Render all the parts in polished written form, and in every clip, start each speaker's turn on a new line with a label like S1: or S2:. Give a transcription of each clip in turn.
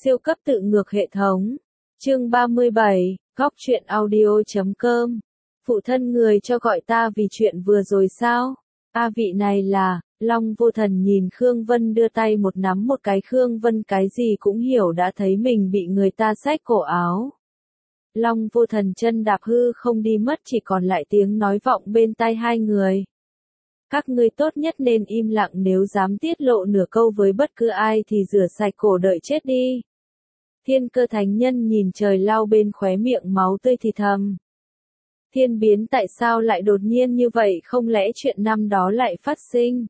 S1: Siêu cấp tự ngược hệ thống. Chương 37, Góc truyện audio.com. Phụ thân người cho gọi ta vì chuyện vừa rồi sao? Vị này là, Long Vô Thần nhìn Khương Vân đưa tay một nắm một cái. Khương Vân cái gì cũng hiểu đã thấy mình bị người ta xách cổ áo. Long Vô Thần chân đạp hư không đi mất, chỉ còn lại tiếng nói vọng bên tai hai người. Các ngươi tốt nhất nên im lặng, nếu dám tiết lộ nửa câu với bất cứ ai thì rửa sạch cổ đợi chết đi. Thiên Cơ Thánh Nhân nhìn trời lau bên khóe miệng máu tươi thì thầm. Thiên biến tại sao lại đột nhiên như vậy, không lẽ chuyện năm đó lại phát sinh?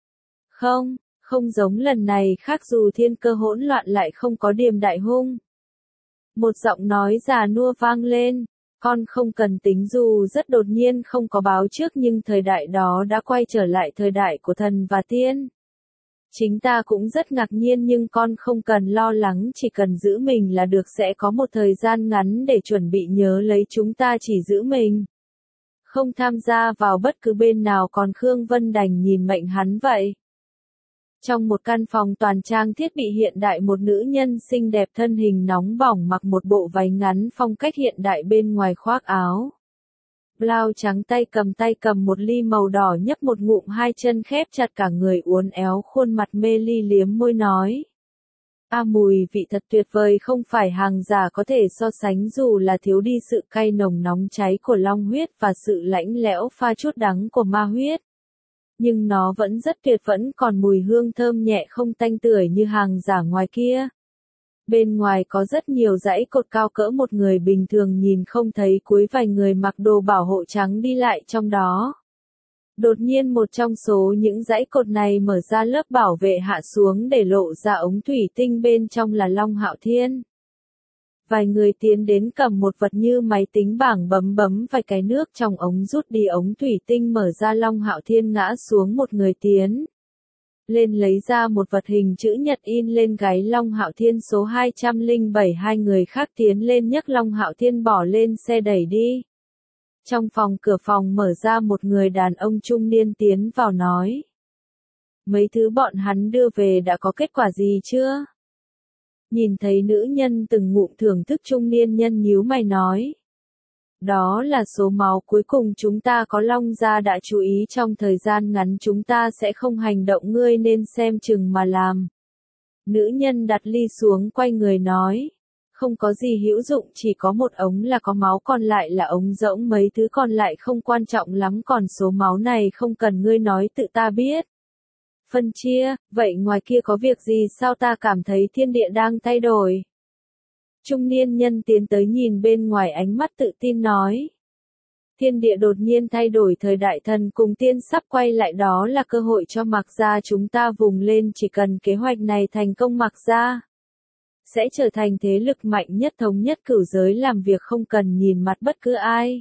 S1: Không giống lần này khác, dù thiên cơ hỗn loạn lại không có điềm đại hung. Một giọng nói già nua vang lên. Con không cần tính, dù rất đột nhiên không có báo trước, nhưng thời đại đó đã quay trở lại thời đại của thần và tiên. Chính ta cũng rất ngạc nhiên, nhưng con không cần lo lắng, chỉ cần giữ mình là được, sẽ có một thời gian ngắn để chuẩn bị, nhớ lấy chúng ta chỉ giữ mình, không tham gia vào bất cứ bên nào. Còn Khương Vân đành nhìn mệnh hắn vậy. Trong một căn phòng toàn trang thiết bị hiện đại, một nữ nhân xinh đẹp thân hình nóng bỏng mặc một bộ váy ngắn phong cách hiện đại, bên ngoài khoác áo blau trắng, tay cầm một ly màu đỏ, nhấp một ngụm, hai chân khép chặt, cả người uốn éo, khuôn mặt mê ly, liếm môi nói. Mùi vị thật tuyệt vời, không phải hàng giả có thể so sánh, dù là thiếu đi sự cay nồng nóng cháy của long huyết và sự lạnh lẽo pha chút đắng của ma huyết. Nhưng nó vẫn rất tuyệt, vẫn còn mùi hương thơm nhẹ, không tanh tưởi như hàng giả ngoài kia. Bên ngoài có rất nhiều dãy cột cao cỡ một người bình thường nhìn không thấy cuối, vài người mặc đồ bảo hộ trắng đi lại trong đó. Đột nhiên một trong số những dãy cột này mở ra, lớp bảo vệ hạ xuống để lộ ra ống thủy tinh, bên trong là Long Hạo Thiên. Vài người tiến đến cầm một vật như máy tính bảng, bấm vài cái, nước trong ống rút đi, ống thủy tinh mở ra, Long Hạo Thiên ngã xuống, một người tiến lên lấy ra một vật hình chữ nhật in lên gáy Long Hạo Thiên, số 207. Hai người khác tiến lên nhấc Long Hạo Thiên bỏ lên xe đẩy đi. Trong phòng, cửa phòng mở ra, một người đàn ông trung niên tiến vào nói. Mấy thứ bọn hắn đưa về đã có kết quả gì chưa? Nhìn thấy nữ nhân từng ngụm thưởng thức, trung niên nhân nhíu mày nói. Đó là số máu cuối cùng chúng ta có. Long gia đã chú ý, trong thời gian ngắn chúng ta sẽ không hành động, ngươi nên xem chừng mà làm. Nữ nhân đặt ly xuống, quay người nói. Không có gì hữu dụng, chỉ có một ống là có máu, còn lại là ống rỗng, mấy thứ còn lại không quan trọng lắm, còn số máu này không cần ngươi nói, tự ta biết. Phân chia, vậy ngoài kia có việc gì sao, ta cảm thấy thiên địa đang thay đổi. Trung niên nhân tiến tới nhìn bên ngoài, ánh mắt tự tin nói. Thiên địa đột nhiên thay đổi, thời đại thần cùng tiên sắp quay lại, đó là cơ hội cho Mạc gia chúng ta vùng lên, chỉ cần kế hoạch này thành công, Mạc gia sẽ trở thành thế lực mạnh nhất, thống nhất cửu giới, làm việc không cần nhìn mặt bất cứ ai.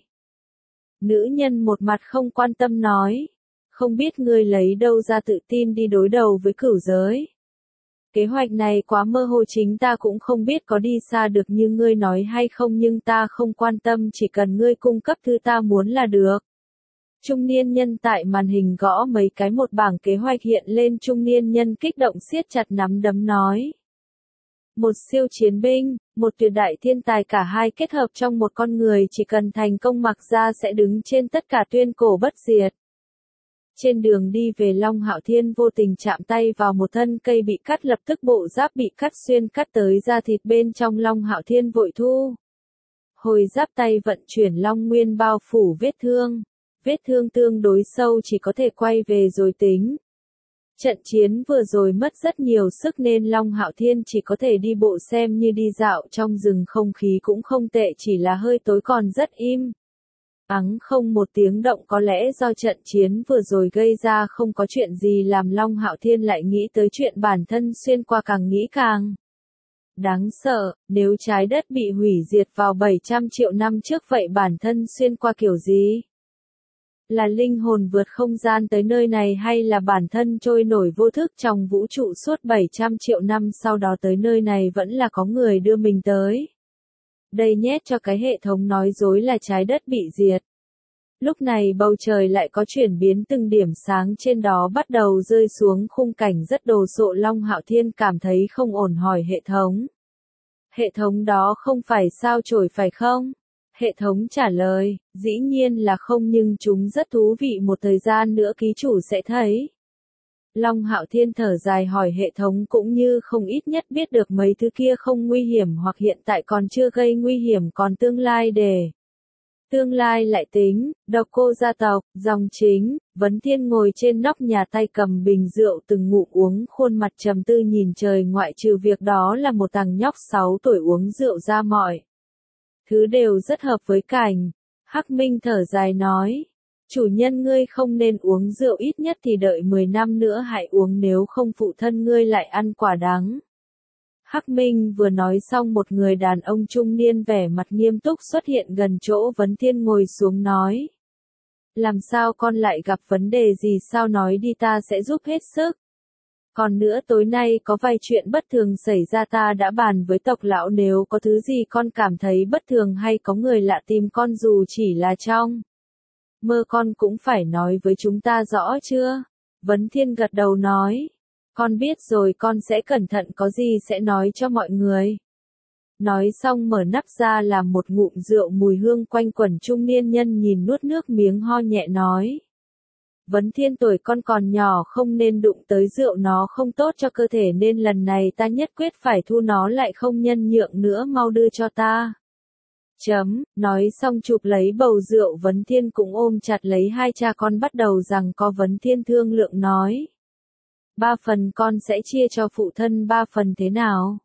S1: Nữ nhân một mặt không quan tâm nói. Không biết ngươi lấy đâu ra tự tin đi đối đầu với cửu giới. Kế hoạch này quá mơ hồ, chính ta cũng không biết có đi xa được như ngươi nói hay không, nhưng ta không quan tâm, chỉ cần ngươi cung cấp thứ ta muốn là được. Trung niên nhân tại màn hình gõ mấy cái, một bảng kế hoạch hiện lên, trung niên nhân kích động siết chặt nắm đấm nói. Một siêu chiến binh, một tuyệt đại thiên tài, cả hai kết hợp trong một con người, chỉ cần thành công, Mạc gia sẽ đứng trên tất cả, tuyên cổ bất diệt. Trên đường đi về, Long Hạo Thiên vô tình chạm tay vào một thân cây bị cắt, lập tức bộ giáp bị cắt xuyên, cắt tới da thịt bên trong. Long Hạo Thiên vội thu hồi giáp, tay vận chuyển Long Nguyên bao phủ vết thương. Vết thương tương đối sâu, chỉ có thể quay về rồi tính. Trận chiến vừa rồi mất rất nhiều sức nên Long Hạo Thiên chỉ có thể đi bộ, xem như đi dạo trong rừng, không khí cũng không tệ, chỉ là hơi tối, còn rất im không một tiếng động, có lẽ do trận chiến vừa rồi gây ra. Không có chuyện gì làm Long Hạo Thiên lại nghĩ tới chuyện bản thân xuyên qua, càng nghĩ càng đáng sợ. Nếu trái đất bị hủy diệt vào 700 triệu năm trước, vậy bản thân xuyên qua kiểu gì? Là linh hồn vượt không gian tới nơi này, hay là bản thân trôi nổi vô thức trong vũ trụ suốt 700 triệu năm, sau đó tới nơi này vẫn là có người đưa mình tới đây nhét cho cái hệ thống nói dối là trái đất bị diệt. Lúc này bầu trời lại có chuyển biến, từng điểm sáng trên đó bắt đầu rơi xuống, khung cảnh rất đồ sộ. Long Hạo Thiên cảm thấy không ổn, hỏi hệ thống. Hệ thống đó không phải sao chổi phải không? Hệ thống trả lời, dĩ nhiên là không nhưng chúng rất thú vị, một thời gian nữa ký chủ sẽ thấy. Long Hạo Thiên thở dài hỏi hệ thống cũng như không ít nhất biết được mấy thứ kia không nguy hiểm hoặc hiện tại còn chưa gây nguy hiểm, còn tương lai để. Tương lai lại tính, Độc Cô gia tộc, dòng chính, Vấn Thiên ngồi trên nóc nhà tay cầm bình rượu từng ngụm uống, khuôn mặt trầm tư nhìn trời, ngoại trừ việc đó là một thằng nhóc 6 tuổi uống rượu ra mọi. Thứ đều rất hợp với cảnh. Hắc Minh thở dài nói, chủ nhân ngươi không nên uống rượu, ít nhất thì đợi 10 năm nữa hãy uống, nếu không phụ thân ngươi lại ăn quả đắng. Hắc Minh vừa nói xong, một người đàn ông trung niên vẻ mặt nghiêm túc xuất hiện gần chỗ Vấn Thiên ngồi xuống nói. Làm sao con lại gặp vấn đề gì, sao nói đi ta sẽ giúp hết sức. Còn nữa tối nay có vài chuyện bất thường xảy ra, ta đã bàn với tộc lão, nếu có thứ gì con cảm thấy bất thường hay có người lạ tìm con dù chỉ là trong mơ, con cũng phải nói với chúng ta, rõ chưa? Vấn Thiên gật đầu nói. Con biết rồi, con sẽ cẩn thận, có gì sẽ nói cho mọi người. Nói xong mở nắp ra làm một ngụm rượu, mùi hương quanh quẩn, trung niên nhân nhìn nuốt nước miếng ho nhẹ nói. Vấn Thiên, tuổi con còn nhỏ không nên đụng tới rượu, nó không tốt cho cơ thể, nên lần này ta nhất quyết phải thu nó lại, không nhân nhượng nữa, mau đưa cho ta. Nói xong chụp lấy bầu rượu, Vấn Thiên cũng ôm chặt lấy hai cha con bắt đầu rằng có. Vấn Thiên thương lượng nói. 3 phần con sẽ chia cho phụ thân 3 phần thế nào?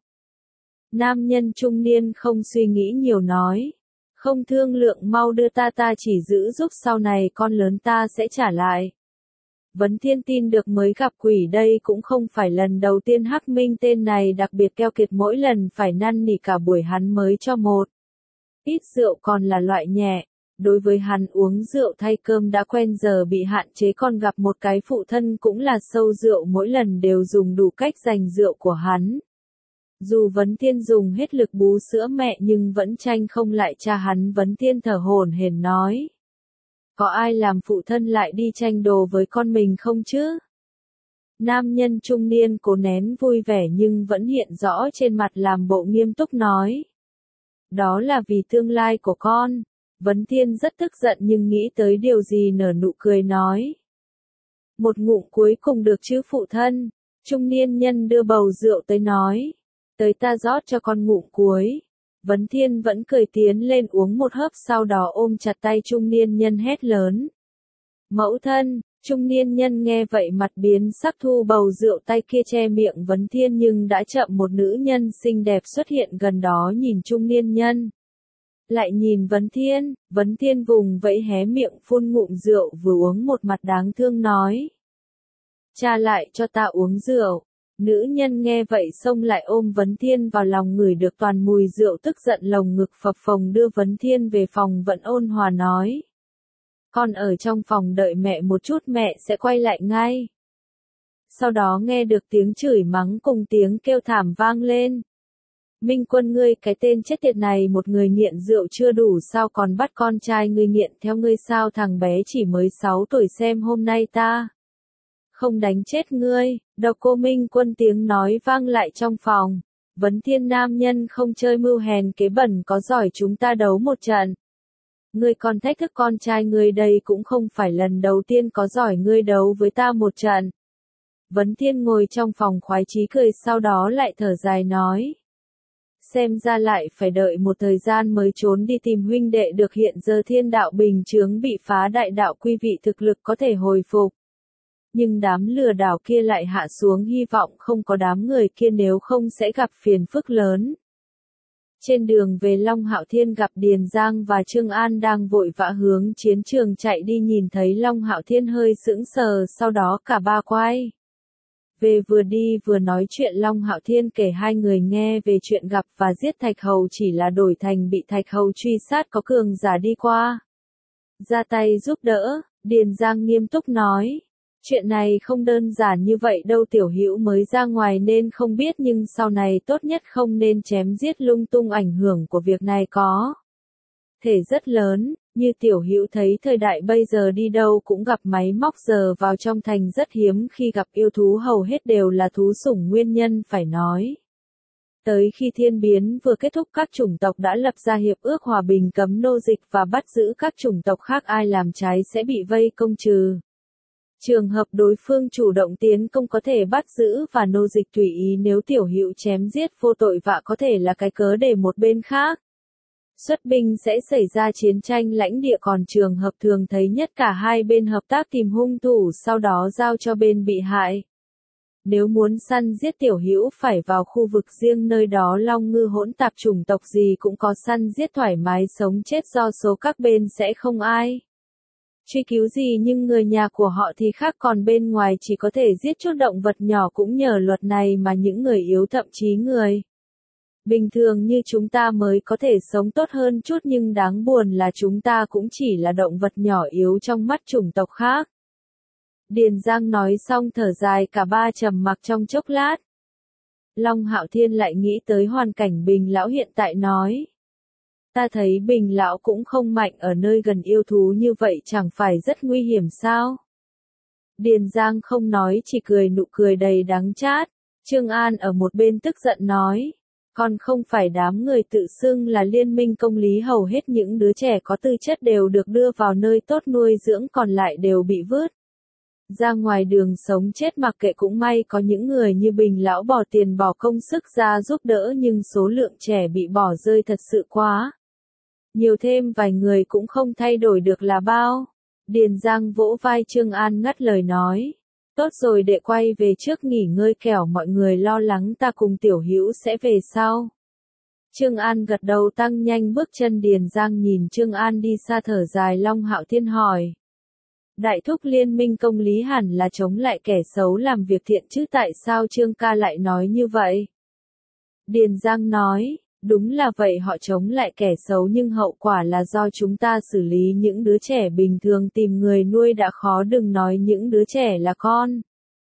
S1: Nam nhân trung niên không suy nghĩ nhiều nói. Không thương lượng, mau đưa ta chỉ giữ giúp sau này con lớn ta sẽ trả lại. Vấn Thiên tin được mới gặp quỷ, đây cũng không phải lần đầu tiên. Hắc Minh tên này đặc biệt keo kiệt, mỗi lần phải năn nỉ cả buổi hắn mới cho một ít rượu, còn là loại nhẹ. Đối với hắn uống rượu thay cơm đã quen, giờ bị hạn chế, còn gặp một cái phụ thân cũng là sâu rượu, mỗi lần đều dùng đủ cách giành rượu của hắn. Dù Vấn Thiên dùng hết lực bú sữa mẹ nhưng vẫn tranh không lại cha hắn. Vấn Thiên thở hổn hển nói. Có ai làm phụ thân lại đi tranh đồ với con mình không chứ? Nam nhân trung niên cố nén vui vẻ nhưng vẫn hiện rõ trên mặt, làm bộ nghiêm túc nói. Đó là vì tương lai của con. Vấn Thiên rất tức giận nhưng nghĩ tới điều gì nở nụ cười nói. Một ngụm cuối cùng được chứ phụ thân. Trung niên nhân đưa bầu rượu tới nói. Tới ta rót cho con ngụm cuối. Vấn Thiên vẫn cười tiến lên uống một hớp, sau đó ôm chặt tay trung niên nhân hét lớn. Mẫu thân. Trung niên nhân nghe vậy mặt biến sắc, thu bầu rượu, tay kia che miệng Vấn Thiên nhưng đã chậm, một nữ nhân xinh đẹp xuất hiện gần đó nhìn trung niên nhân. Lại nhìn Vấn Thiên vùng vẫy hé miệng phun ngụm rượu vừa uống, một mặt đáng thương nói. Cha lại cho ta uống rượu. Nữ nhân nghe vậy xông lại ôm Vấn Thiên vào lòng, ngửi được toàn mùi rượu, tức giận lồng ngực phập phồng, đưa Vấn Thiên về phòng, vẫn ôn hòa nói. Con ở trong phòng đợi mẹ một chút, mẹ sẽ quay lại ngay. Sau đó nghe được tiếng chửi mắng cùng tiếng kêu thảm vang lên. Minh Quân, ngươi cái tên chết tiệt này, một người nghiện rượu chưa đủ sao còn bắt con trai ngươi nghiện theo ngươi sao? Thằng bé chỉ mới 6 tuổi, xem hôm nay ta không đánh chết ngươi. Độc Cô Minh Quân tiếng nói vang lại trong phòng. Vấn Thiên, nam nhân không chơi mưu hèn kế bẩn, có giỏi chúng ta đấu một trận. Ngươi còn thách thức con trai ngươi, đây cũng không phải lần đầu tiên, có giỏi ngươi đấu với ta một trận. Vấn Thiên ngồi trong phòng khoái chí cười, sau đó lại thở dài nói. Xem ra lại phải đợi một thời gian mới trốn đi tìm huynh đệ được, hiện giờ thiên đạo bình chướng bị phá, đại đạo quy vị, thực lực có thể hồi phục. Nhưng đám lừa đảo kia lại hạ xuống, hy vọng không có đám người kia, nếu không sẽ gặp phiền phức lớn. Trên đường về, Long Hạo Thiên gặp Điền Giang và Trương An đang vội vã hướng chiến trường chạy đi, nhìn thấy Long Hạo Thiên hơi sững sờ, sau đó cả ba quay về, vừa đi vừa nói chuyện. Long Hạo Thiên kể hai người nghe về chuyện gặp và giết Thạch Hầu, chỉ là đổi thành bị Thạch Hầu truy sát, có cường giả đi qua ra tay giúp đỡ. Điền Giang nghiêm túc nói. Chuyện này không đơn giản như vậy đâu, tiểu hữu mới ra ngoài nên không biết, nhưng sau này tốt nhất không nên chém giết lung tung, ảnh hưởng của việc này có thể rất lớn. Như tiểu hữu thấy thời đại bây giờ đi đâu cũng gặp máy móc, giờ vào trong thành rất hiếm khi gặp yêu thú, hầu hết đều là thú sủng, nguyên nhân phải nói. Tới khi thiên biến vừa kết thúc các chủng tộc đã lập ra hiệp ước hòa bình cấm nô dịch và bắt giữ các chủng tộc khác ai làm trái sẽ bị vây công trừ. Trường hợp đối phương chủ động tiến công có thể bắt giữ và nô dịch tùy ý nếu tiểu hữu chém giết vô tội vạ có thể là cái cớ để một bên khác xuất binh sẽ xảy ra chiến tranh lãnh địa còn trường hợp thường thấy nhất cả hai bên hợp tác tìm hung thủ sau đó giao cho bên bị hại. Nếu muốn săn giết tiểu hữu phải vào khu vực riêng nơi đó long ngư hỗn tạp chủng tộc gì cũng có săn giết thoải mái sống chết do số các bên sẽ không ai truy cứu gì nhưng người nhà của họ thì khác còn bên ngoài chỉ có thể giết chút động vật nhỏ cũng nhờ luật này mà những người yếu thậm chí người bình thường như chúng ta mới có thể sống tốt hơn chút nhưng đáng buồn là chúng ta cũng chỉ là động vật nhỏ yếu trong mắt chủng tộc khác. Điền Giang nói xong thở dài cả ba trầm mặc trong chốc lát. Long Hạo Thiên lại nghĩ tới hoàn cảnh Bình Lão hiện tại nói. Ta thấy Bình Lão cũng không mạnh ở nơi gần yêu thú như vậy chẳng phải rất nguy hiểm sao? Điền Giang không nói chỉ cười nụ cười đầy đắng chát. Trương An ở một bên tức giận nói. Còn không phải đám người tự xưng là liên minh công lý hầu hết những đứa trẻ có tư chất đều được đưa vào nơi tốt nuôi dưỡng còn lại đều bị vứt ra ngoài đường sống chết mặc kệ cũng may có những người như Bình Lão bỏ tiền bỏ công sức ra giúp đỡ nhưng số lượng trẻ bị bỏ rơi thật sự quá. Nhiều thêm vài người cũng không thay đổi được là bao. Điền Giang vỗ vai Trương An ngắt lời nói. Tốt rồi đệ quay về trước nghỉ ngơi kẻo mọi người lo lắng ta cùng tiểu hữu sẽ về sau. Trương An gật đầu tăng nhanh bước chân Điền Giang nhìn Trương An đi xa thở dài Long Hạo Thiên hỏi. Đại thúc liên minh công lý hẳn là chống lại kẻ xấu làm việc thiện chứ tại sao Trương ca lại nói như vậy? Điền Giang nói, đúng là vậy họ chống lại kẻ xấu nhưng hậu quả là do chúng ta xử lý những đứa trẻ bình thường tìm người nuôi đã khó đừng nói những đứa trẻ là con.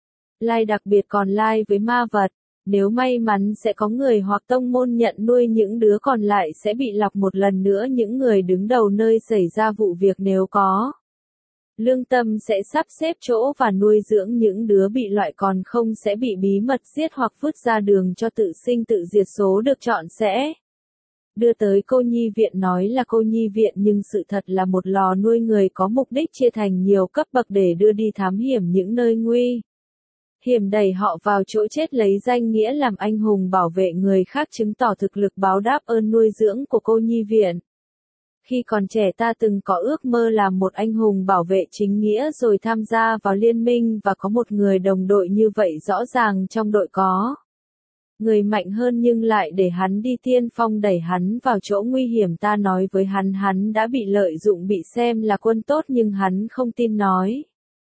S1: Lai đặc biệt còn lai với ma vật, nếu may mắn sẽ có người hoặc tông môn nhận nuôi những đứa còn lại sẽ bị lọc một lần nữa những người đứng đầu nơi xảy ra vụ việc nếu có. Lương tâm sẽ sắp xếp chỗ và nuôi dưỡng những đứa bị loại còn không sẽ bị bí mật giết hoặc vứt ra đường cho tự sinh tự diệt số được chọn sẽ đưa tới cô nhi viện nói là cô nhi viện nhưng sự thật là một lò nuôi người có mục đích chia thành nhiều cấp bậc để đưa đi thám hiểm những nơi nguy hiểm đẩy họ vào chỗ chết lấy danh nghĩa làm anh hùng bảo vệ người khác chứng tỏ thực lực báo đáp ơn nuôi dưỡng của cô nhi viện. Khi còn trẻ ta từng có ước mơ làm một anh hùng bảo vệ chính nghĩa rồi tham gia vào liên minh và có một người đồng đội như vậy rõ ràng trong đội có người mạnh hơn nhưng lại để hắn đi tiên phong đẩy hắn vào chỗ nguy hiểm ta nói với hắn đã bị lợi dụng bị xem là quân tốt nhưng hắn không tin nói.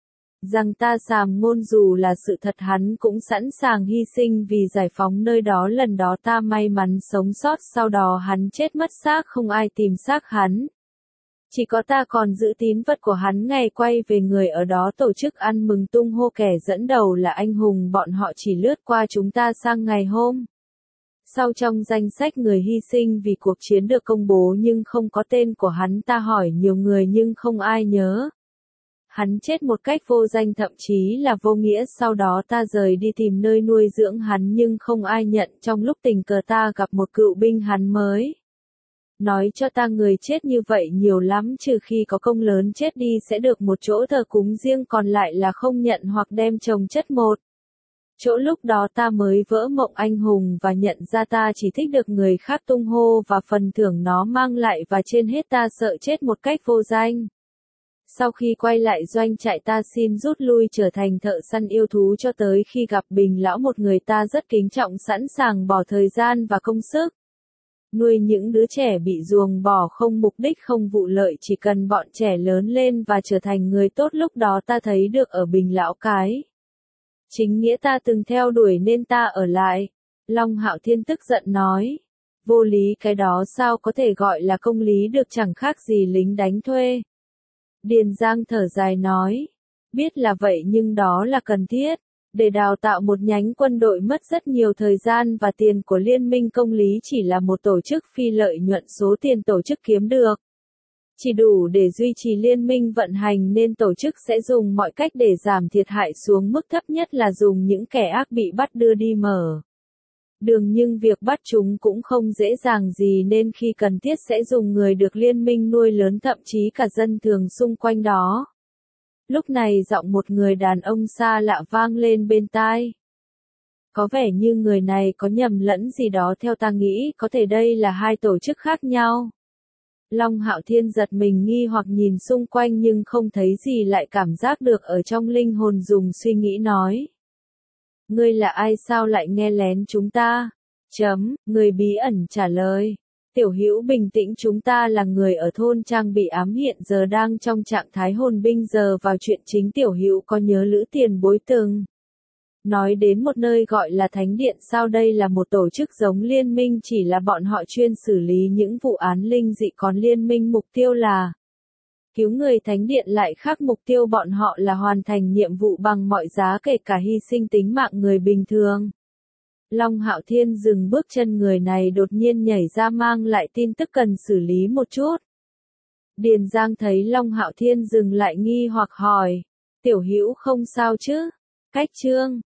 S1: Rằng ta sàm ngôn dù là sự thật hắn cũng sẵn sàng hy sinh vì giải phóng nơi đó lần đó ta may mắn sống sót sau đó hắn chết mất xác không ai tìm xác hắn. Chỉ có ta còn giữ tín vật của hắn ngày quay về người ở đó tổ chức ăn mừng tung hô kẻ dẫn đầu là anh hùng bọn họ chỉ lướt qua chúng ta sang ngày hôm. Sau trong danh sách người hy sinh vì cuộc chiến được công bố nhưng không có tên của hắn ta hỏi nhiều người nhưng không ai nhớ. Hắn chết một cách vô danh thậm chí là vô nghĩa sau đó ta rời đi tìm nơi nuôi dưỡng hắn nhưng không ai nhận trong lúc tình cờ ta gặp một cựu binh hắn mới. Nói cho ta người chết như vậy nhiều lắm trừ khi có công lớn chết đi sẽ được một chỗ thờ cúng riêng còn lại là không nhận hoặc đem chồng chất một. Chỗ lúc đó ta mới vỡ mộng anh hùng và nhận ra ta chỉ thích được người khác tung hô và phần thưởng nó mang lại và trên hết ta sợ chết một cách vô danh. Sau khi quay lại doanh trại ta xin rút lui trở thành thợ săn yêu thú cho tới khi gặp Bình Lão một người ta rất kính trọng sẵn sàng bỏ thời gian và công sức. Nuôi những đứa trẻ bị ruồng bỏ không mục đích không vụ lợi chỉ cần bọn trẻ lớn lên và trở thành người tốt lúc đó ta thấy được ở Bình Lão cái. Chính nghĩa ta từng theo đuổi nên ta ở lại. Long Hạo Thiên tức giận nói. Vô lý cái đó sao có thể gọi là công lý được chẳng khác gì lính đánh thuê. Điền Giang thở dài nói. Biết là vậy nhưng đó là cần thiết. Để đào tạo một nhánh quân đội mất rất nhiều thời gian và tiền của Liên minh Công lý chỉ là một tổ chức phi lợi nhuận số tiền tổ chức kiếm được. Chỉ đủ để duy trì liên minh vận hành nên tổ chức sẽ dùng mọi cách để giảm thiệt hại xuống mức thấp nhất là dùng những kẻ ác bị bắt đưa đi mở. đường nhưng việc bắt chúng cũng không dễ dàng gì nên khi cần thiết sẽ dùng người được liên minh nuôi lớn thậm chí cả dân thường xung quanh đó. Lúc này giọng một người đàn ông xa lạ vang lên bên tai. Có vẻ như người này có nhầm lẫn gì đó, theo ta nghĩ có thể đây là hai tổ chức khác nhau. Long Hạo Thiên giật mình nghi hoặc nhìn xung quanh nhưng không thấy gì, lại cảm giác được ở trong linh hồn dùng suy nghĩ nói. Ngươi là ai, sao lại nghe lén chúng ta? Người bí ẩn trả lời. Tiểu Hữu bình tĩnh, chúng ta là người ở thôn Trang bị ám, hiện giờ đang trong trạng thái hồn binh, giờ vào chuyện chính. Tiểu Hữu có nhớ Lữ tiền bối từng nói đến một nơi gọi là Thánh Điện sao? Đây là một tổ chức giống liên minh, chỉ là bọn họ chuyên xử lý những vụ án linh dị, còn liên minh mục tiêu là cứu người. Thánh Điện lại khác, mục tiêu bọn họ là hoàn thành nhiệm vụ bằng mọi giá, kể cả hy sinh tính mạng người bình thường. Long Hạo Thiên dừng bước chân, người này đột nhiên nhảy ra mang lại tin tức cần xử lý một chút. Điền Giang thấy Long Hạo Thiên dừng lại nghi hoặc hỏi, Tiểu Hữu không sao chứ? Cách chương